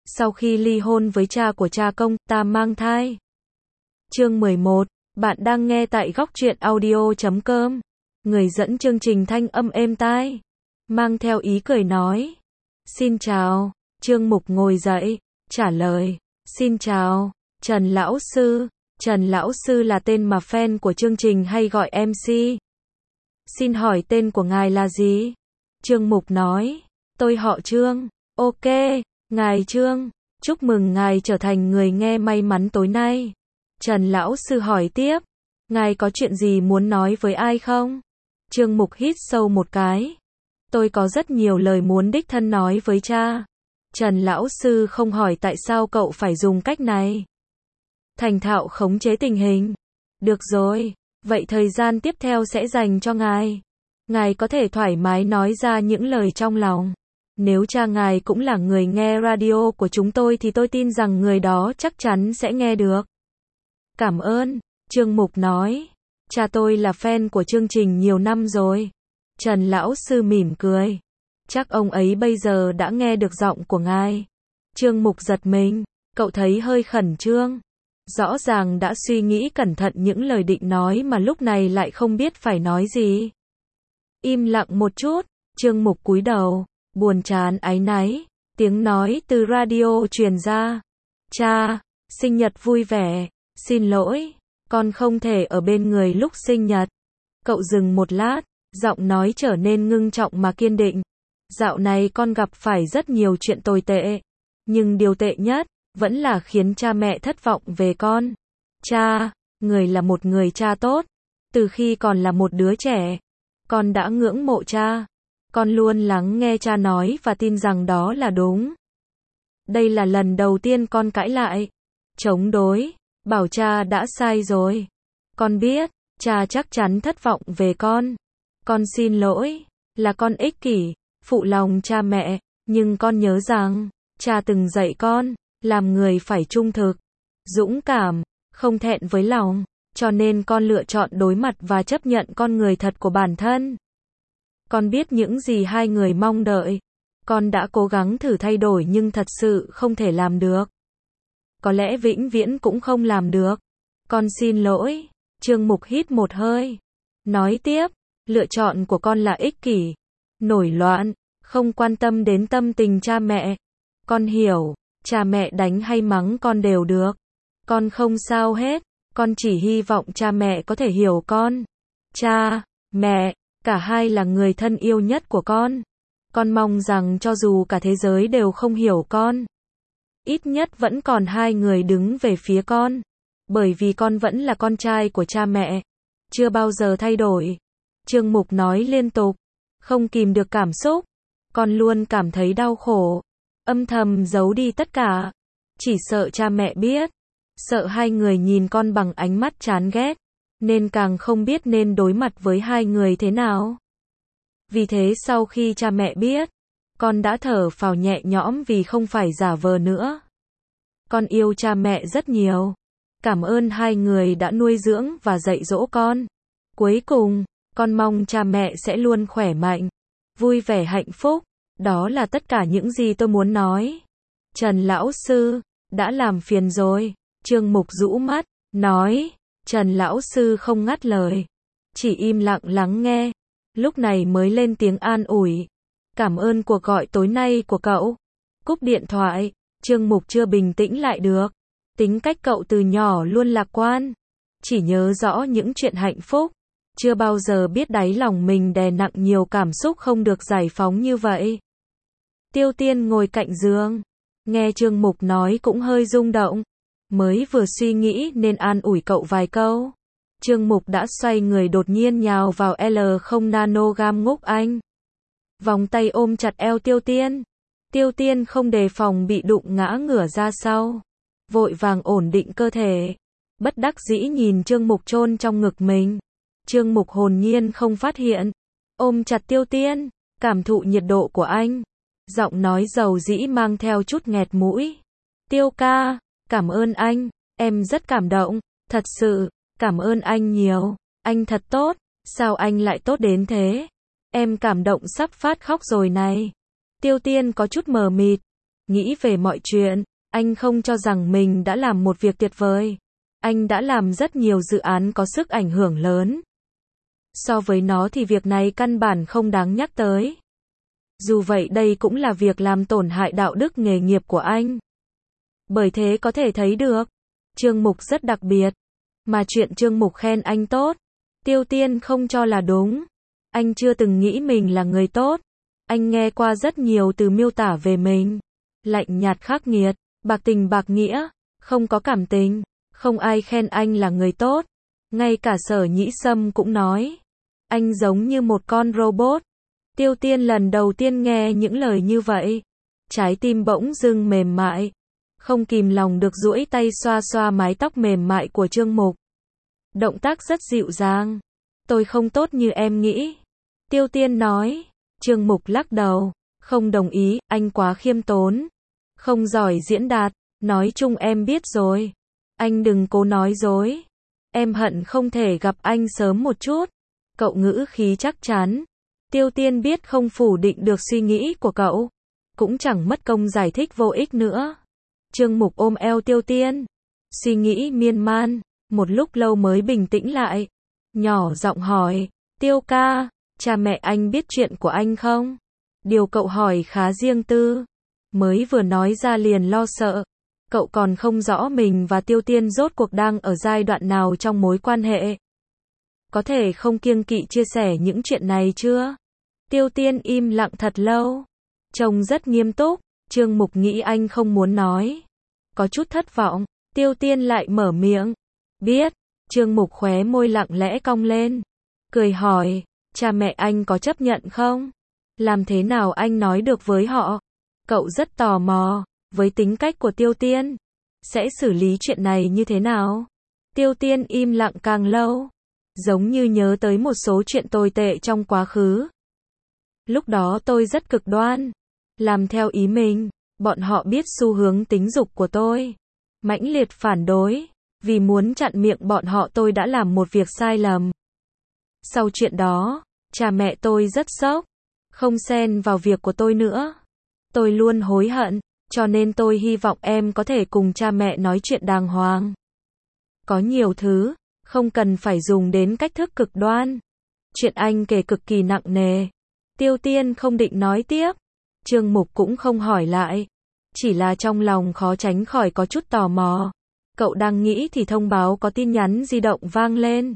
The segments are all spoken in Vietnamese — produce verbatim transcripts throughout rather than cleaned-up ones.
Sau khi ly hôn với cha của cha công, ta mang thai. Chương mười một. Bạn đang nghe tại góc truyện audio chấm com. Người dẫn chương trình thanh âm êm tai, mang theo ý cười nói. Xin chào. Trương Mục ngồi dậy, trả lời. Xin chào, Trần Lão Sư. Trần Lão Sư là tên mà fan của chương trình hay gọi em xê. Xin hỏi tên của ngài là gì? Trương Mục nói. Tôi họ Trương. Ok, ngài Trương. Chúc mừng ngài trở thành người nghe may mắn tối nay. Trần Lão Sư hỏi tiếp. Ngài có chuyện gì muốn nói với ai không? Trương Mục hít sâu một cái. Tôi có rất nhiều lời muốn đích thân nói với cha. Trần Lão Sư không hỏi tại sao cậu phải dùng cách này. Thành thạo khống chế tình hình. Được rồi, vậy thời gian tiếp theo sẽ dành cho ngài. Ngài có thể thoải mái nói ra những lời trong lòng. Nếu cha ngài cũng là người nghe radio của chúng tôi thì tôi tin rằng người đó chắc chắn sẽ nghe được. Cảm ơn, Trương Mục nói. Cha tôi là fan của chương trình nhiều năm rồi. Trần Lão Sư mỉm cười. Chắc ông ấy bây giờ đã nghe được giọng của ngài. Trương Mục giật mình, cậu thấy hơi khẩn trương. Rõ ràng đã suy nghĩ cẩn thận những lời định nói mà lúc này lại không biết phải nói gì. Im lặng một chút, Trương Mục cúi đầu, buồn chán áy náy, tiếng nói từ radio truyền ra. Cha, sinh nhật vui vẻ, xin lỗi, con không thể ở bên người lúc sinh nhật. Cậu dừng một lát, giọng nói trở nên ngưng trọng mà kiên định. Dạo này con gặp phải rất nhiều chuyện tồi tệ, nhưng điều tệ nhất vẫn là khiến cha mẹ thất vọng về con. Cha, người là một người cha tốt. Từ khi còn là một đứa trẻ, con đã ngưỡng mộ cha. Con luôn lắng nghe cha nói và tin rằng đó là đúng. Đây là lần đầu tiên con cãi lại, chống đối, bảo cha đã sai rồi. Con biết, cha chắc chắn thất vọng về con. Con xin lỗi, là con ích kỷ, phụ lòng cha mẹ, nhưng con nhớ rằng, cha từng dạy con, làm người phải trung thực, dũng cảm, không thẹn với lòng, cho nên con lựa chọn đối mặt và chấp nhận con người thật của bản thân. Con biết những gì hai người mong đợi. Con đã cố gắng thử thay đổi nhưng thật sự không thể làm được. Có lẽ vĩnh viễn cũng không làm được. Con xin lỗi. Trương Mục hít một hơi. Nói tiếp, lựa chọn của con là ích kỷ, nổi loạn, không quan tâm đến tâm tình cha mẹ. Con hiểu, cha mẹ đánh hay mắng con đều được. Con không sao hết, con chỉ hy vọng cha mẹ có thể hiểu con. Cha, mẹ, cả hai là người thân yêu nhất của con. Con mong rằng cho dù cả thế giới đều không hiểu con, ít nhất vẫn còn hai người đứng về phía con. Bởi vì con vẫn là con trai của cha mẹ, chưa bao giờ thay đổi. Trương Mục nói liên tục, không kìm được cảm xúc. Con luôn cảm thấy đau khổ, âm thầm giấu đi tất cả. Chỉ sợ cha mẹ biết, sợ hai người nhìn con bằng ánh mắt chán ghét, nên càng không biết nên đối mặt với hai người thế nào. Vì thế sau khi cha mẹ biết, con đã thở phào nhẹ nhõm vì không phải giả vờ nữa. Con yêu cha mẹ rất nhiều. Cảm ơn hai người đã nuôi dưỡng và dạy dỗ con. Cuối cùng, con mong cha mẹ sẽ luôn khỏe mạnh, vui vẻ hạnh phúc. Đó là tất cả những gì tôi muốn nói. Trần Lão Sư, đã làm phiền rồi. Trương Mục rũ mắt, nói. Trần Lão Sư không ngắt lời, chỉ im lặng lắng nghe. Lúc này mới lên tiếng an ủi. Cảm ơn cuộc gọi tối nay của cậu. Cúp điện thoại, Trương Mục chưa bình tĩnh lại được. Tính cách cậu từ nhỏ luôn lạc quan, chỉ nhớ rõ những chuyện hạnh phúc, chưa bao giờ biết đáy lòng mình đè nặng nhiều cảm xúc không được giải phóng như vậy. Tiêu Tiên ngồi cạnh giường, nghe Trương Mục nói cũng hơi rung động, mới vừa suy nghĩ nên an ủi cậu vài câu. Trương Mục đã xoay người đột nhiên nhào vào L không nanogam Ngúc Anh. Vòng tay ôm chặt eo Tiêu Tiên. Tiêu Tiên không đề phòng bị đụng ngã ngửa ra sau, vội vàng ổn định cơ thể, bất đắc dĩ nhìn Trương Mục chôn trong ngực mình. Trương Mục hồn nhiên không phát hiện, ôm chặt Tiêu Tiên, cảm thụ nhiệt độ của anh. Giọng nói dầu dĩ mang theo chút nghẹt mũi. Tiêu ca, cảm ơn anh, em rất cảm động, thật sự, cảm ơn anh nhiều, anh thật tốt, sao anh lại tốt đến thế? Em cảm động sắp phát khóc rồi này. Tiêu Tiên có chút mờ mịt, Nghĩ về mọi chuyện, anh không cho rằng mình đã làm một việc tuyệt vời. Anh đã làm rất nhiều dự án có sức ảnh hưởng lớn. So với nó thì việc này căn bản không đáng nhắc tới. Dù vậy đây cũng là việc làm tổn hại đạo đức nghề nghiệp của anh. Bởi thế có thể thấy được, Trương Mục rất đặc biệt. Mà chuyện Trương Mục khen anh tốt, Tiêu Tiên không cho là đúng. Anh chưa từng nghĩ mình là người tốt. Anh nghe qua rất nhiều từ miêu tả về mình. Lạnh nhạt khắc nghiệt, bạc tình bạc nghĩa, không có cảm tình. Không ai khen anh là người tốt. Ngay cả Sở Nhĩ Sâm cũng nói, anh giống như một con robot. Tiêu Tiên lần đầu tiên nghe những lời như vậy, trái tim bỗng dưng mềm mại, không kìm lòng được duỗi tay xoa xoa mái tóc mềm mại của Trương Mục. Động tác rất dịu dàng. Tôi không tốt như em nghĩ. Tiêu Tiên nói. Trương Mục lắc đầu, không đồng ý, anh quá khiêm tốn, không giỏi diễn đạt, nói chung em biết rồi. Anh đừng cố nói dối. Em hận không thể gặp anh sớm một chút. Cậu ngữ khí chắc chắn. Tiêu Tiên biết không phủ định được suy nghĩ của cậu, cũng chẳng mất công giải thích vô ích nữa. Trương Mục ôm eo Tiêu Tiên, suy nghĩ miên man, một lúc lâu mới bình tĩnh lại, nhỏ giọng hỏi, Tiêu ca, cha mẹ anh biết chuyện của anh không? Điều cậu hỏi khá riêng tư, mới vừa nói ra liền lo sợ. Cậu còn không rõ mình và Tiêu Tiên rốt cuộc đang ở giai đoạn nào trong mối quan hệ. Có thể không kiêng kỵ chia sẻ những chuyện này chưa? Tiêu Tiên im lặng thật lâu, trông rất nghiêm túc. Trương Mục nghĩ anh không muốn nói, có chút thất vọng. Tiêu Tiên lại mở miệng, biết. Trương Mục khóe môi lặng lẽ cong lên, cười hỏi, cha mẹ anh có chấp nhận không? Làm thế nào anh nói được với họ? Cậu rất tò mò, với tính cách của Tiêu Tiên, sẽ xử lý chuyện này như thế nào? Tiêu Tiên im lặng càng lâu, giống như nhớ tới một số chuyện tồi tệ trong quá khứ. Lúc đó tôi rất cực đoan, làm theo ý mình. Bọn họ biết xu hướng tính dục của tôi, mãnh liệt phản đối. Vì muốn chặn miệng bọn họ tôi đã làm một việc sai lầm. Sau chuyện đó, cha mẹ tôi rất sốc, không xen vào việc của tôi nữa. Tôi luôn hối hận, cho nên tôi hy vọng em có thể cùng cha mẹ nói chuyện đàng hoàng. Có nhiều thứ, không cần phải dùng đến cách thức cực đoan. Chuyện anh kể cực kỳ nặng nề. Tiêu Tiên không định nói tiếp. Trương Mục cũng không hỏi lại. Chỉ là trong lòng khó tránh khỏi có chút tò mò. Cậu đang nghĩ thì thông báo có tin nhắn di động vang lên.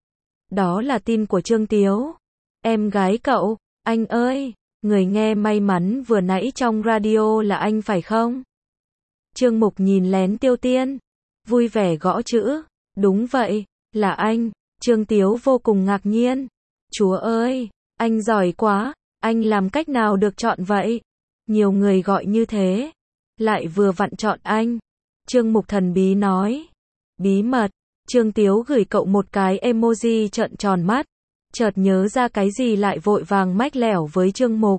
Đó là tin của Trương Tiếu, em gái cậu. Anh ơi, người nghe may mắn vừa nãy trong radio là anh phải không? Trương Mục nhìn lén Tiêu Tiên, vui vẻ gõ chữ. Đúng vậy, là anh. Trương Tiếu vô cùng ngạc nhiên. Chúa ơi, anh giỏi quá, anh làm cách nào được chọn vậy? Nhiều người gọi như thế, lại vừa vặn chọn anh. Trương Mục thần bí nói. Bí mật. Trương Tiếu gửi cậu một cái emoji trợn tròn mắt. Chợt nhớ ra cái gì lại vội vàng mách lẻo với Trương Mục.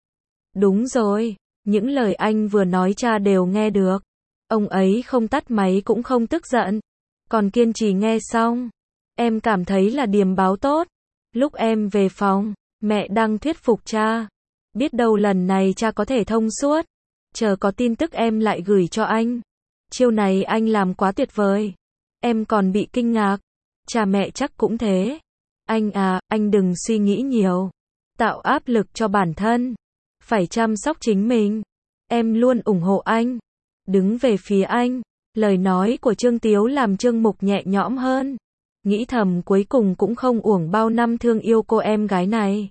Đúng rồi, những lời anh vừa nói cha đều nghe được. Ông ấy không tắt máy cũng không tức giận, còn kiên trì nghe xong. Em cảm thấy là điềm báo tốt. Lúc em về phòng, mẹ đang thuyết phục cha. Biết đâu lần này cha có thể thông suốt. Chờ có tin tức em lại gửi cho anh. Chiêu này anh làm quá tuyệt vời. Em còn bị kinh ngạc. Cha mẹ chắc cũng thế. Anh à, anh đừng suy nghĩ nhiều. Tạo áp lực cho bản thân. Phải chăm sóc chính mình. Em luôn ủng hộ anh. Đứng về phía anh. Lời nói của Trương Tiếu làm Trương Mục nhẹ nhõm hơn. Nghĩ thầm cuối cùng cũng không uổng bao năm thương yêu cô em gái này.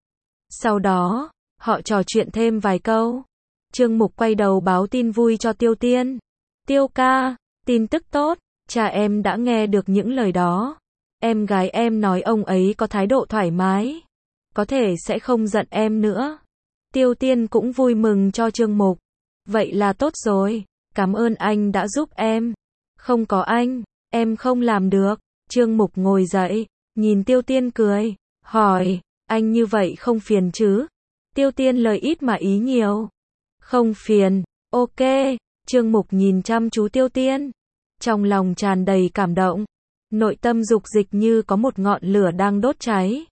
Sau đó, họ trò chuyện thêm vài câu. Trương Mục quay đầu báo tin vui cho Tiêu Tiên. Tiêu ca, tin tức tốt, cha em đã nghe được những lời đó. Em gái em nói ông ấy có thái độ thoải mái, có thể sẽ không giận em nữa. Tiêu Tiên cũng vui mừng cho Trương Mục. Vậy là tốt rồi, cảm ơn anh đã giúp em. Không có anh, em không làm được. Trương Mục ngồi dậy, nhìn Tiêu Tiên cười, hỏi, anh như vậy không phiền chứ? Tiêu Tiên lời ít mà ý nhiều. Không phiền, ok. Trương Mục nhìn chăm chú Tiêu Tiên, trong lòng tràn đầy cảm động, nội tâm dục dịch như có một ngọn lửa đang đốt cháy.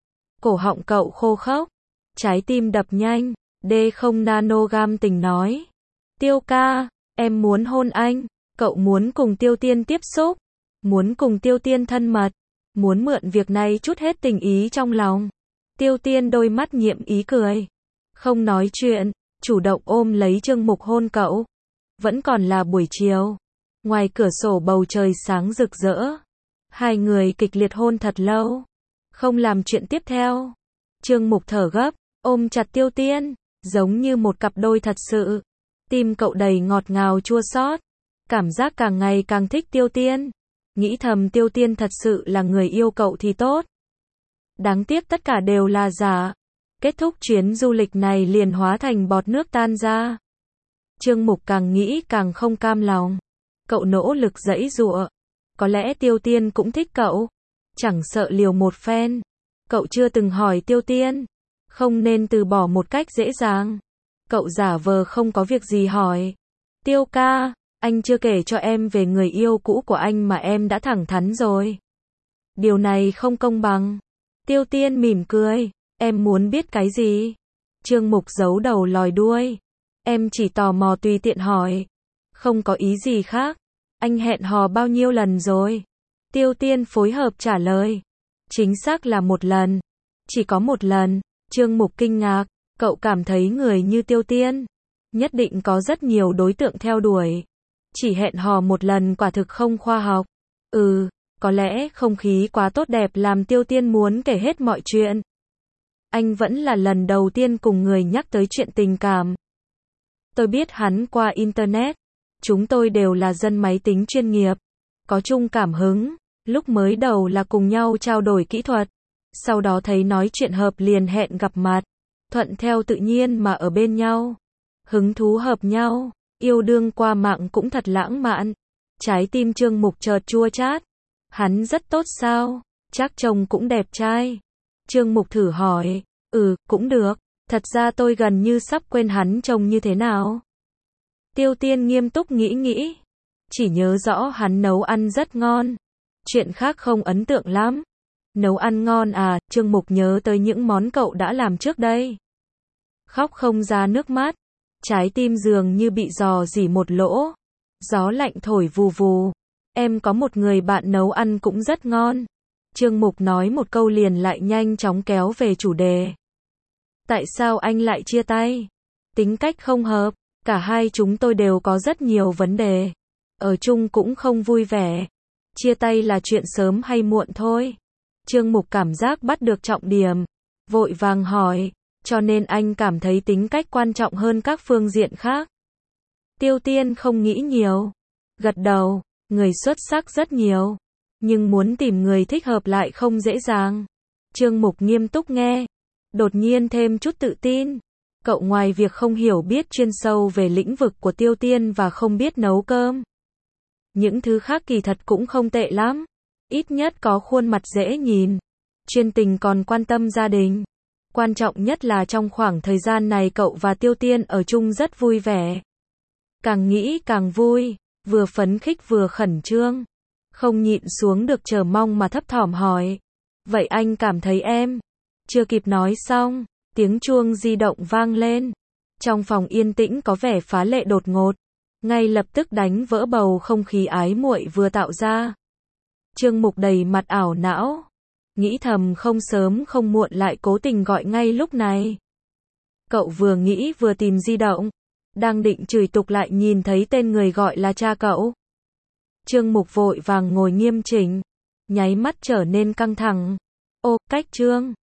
Cổ họng cậu khô khốc, trái tim đập nhanh. D không nanogam tình nói, Tiêu ca, em muốn hôn anh. Cậu muốn cùng Tiêu Tiên tiếp xúc, muốn cùng Tiêu Tiên thân mật, muốn mượn việc này trút hết tình ý trong lòng. Tiêu Tiên đôi mắt nhiệm ý cười, không nói chuyện, chủ động ôm lấy Trương Mục hôn cậu. Vẫn còn là buổi chiều, ngoài cửa sổ bầu trời sáng rực rỡ. Hai người kịch liệt hôn thật lâu, không làm chuyện tiếp theo. Trương Mục thở gấp, ôm chặt Tiêu Tiên, giống như một cặp đôi thật sự. Tim cậu đầy ngọt ngào chua xót, cảm giác càng ngày càng thích Tiêu Tiên. Nghĩ thầm Tiêu Tiên thật sự là người yêu cậu thì tốt. Đáng tiếc tất cả đều là giả. Kết thúc chuyến du lịch này liền hóa thành bọt nước tan ra. Trương Mục càng nghĩ càng không cam lòng. Cậu nỗ lực giãy giụa. Có lẽ Tiêu Tiên cũng thích cậu. Chẳng sợ liều một phen. Cậu chưa từng hỏi Tiêu Tiên. Không nên từ bỏ một cách dễ dàng. Cậu giả vờ không có việc gì hỏi. Tiêu ca, anh chưa kể cho em về người yêu cũ của anh mà em đã thẳng thắn rồi. Điều này không công bằng. Tiêu Tiên mỉm cười. Em muốn biết cái gì? Trương Mục giấu đầu lòi đuôi. Em chỉ tò mò tùy tiện hỏi. Không có ý gì khác. Anh hẹn hò bao nhiêu lần rồi? Tiêu Tiên phối hợp trả lời. Chính xác là một lần. Chỉ có một lần. Trương Mục kinh ngạc. Cậu cảm thấy người như Tiêu Tiên nhất định có rất nhiều đối tượng theo đuổi. Chỉ hẹn hò một lần quả thực không khoa học. Ừ, có lẽ không khí quá tốt đẹp làm Tiêu Tiên muốn kể hết mọi chuyện. Anh vẫn là lần đầu tiên cùng người nhắc tới chuyện tình cảm. Tôi biết hắn qua Internet. Chúng tôi đều là dân máy tính chuyên nghiệp. Có chung cảm hứng. Lúc mới đầu là cùng nhau trao đổi kỹ thuật. Sau đó thấy nói chuyện hợp liền hẹn gặp mặt. Thuận theo tự nhiên mà ở bên nhau. Hứng thú hợp nhau. Yêu đương qua mạng cũng thật lãng mạn. Trái tim Trương Mục chợt chua chát. Hắn rất tốt sao? Chắc chồng cũng đẹp trai. Trương Mục thử hỏi. Ừ, cũng được. Thật ra tôi gần như sắp quên hắn trông như thế nào. Tiêu Tiên nghiêm túc nghĩ nghĩ. Chỉ nhớ rõ hắn nấu ăn rất ngon. Chuyện khác không ấn tượng lắm. Nấu ăn ngon à? Trương Mục nhớ tới những món cậu đã làm trước đây. Khóc không ra nước mắt. Trái tim dường như bị rò rỉ một lỗ. Gió lạnh thổi vù vù. Em có một người bạn nấu ăn cũng rất ngon. Trương Mục nói một câu liền lại nhanh chóng kéo về chủ đề. Tại sao anh lại chia tay? Tính cách không hợp. Cả hai chúng tôi đều có rất nhiều vấn đề. Ở chung cũng không vui vẻ. Chia tay là chuyện sớm hay muộn thôi. Trương Mục cảm giác bắt được trọng điểm. Vội vàng hỏi. Cho nên anh cảm thấy tính cách quan trọng hơn các phương diện khác. Tiêu Tiên không nghĩ nhiều. Gật đầu. Người xuất sắc rất nhiều. Nhưng muốn tìm người thích hợp lại không dễ dàng. Trương Mục nghiêm túc nghe. Đột nhiên thêm chút tự tin. Cậu ngoài việc không hiểu biết chuyên sâu về lĩnh vực của Tiêu Tiên và không biết nấu cơm. Những thứ khác kỳ thật cũng không tệ lắm. Ít nhất có khuôn mặt dễ nhìn. Chuyên tình còn quan tâm gia đình. Quan trọng nhất là trong khoảng thời gian này cậu và Tiêu Tiên ở chung rất vui vẻ. Càng nghĩ càng vui. Vừa phấn khích vừa khẩn trương. Không nhịn xuống được chờ mong mà thấp thỏm hỏi. Vậy anh cảm thấy em? Chưa kịp nói xong. Tiếng chuông di động vang lên. Trong phòng yên tĩnh có vẻ phá lệ đột ngột. Ngay lập tức đánh vỡ bầu không khí ái muội vừa tạo ra. Trương Mục đầy mặt ảo não. Nghĩ thầm không sớm không muộn lại cố tình gọi ngay lúc này. Cậu vừa nghĩ vừa tìm di động. Đang định chửi tục lại nhìn thấy tên người gọi là cha cậu. Trương Mục vội vàng ngồi nghiêm chỉnh. Nháy mắt trở nên căng thẳng. Ô, cách Trương.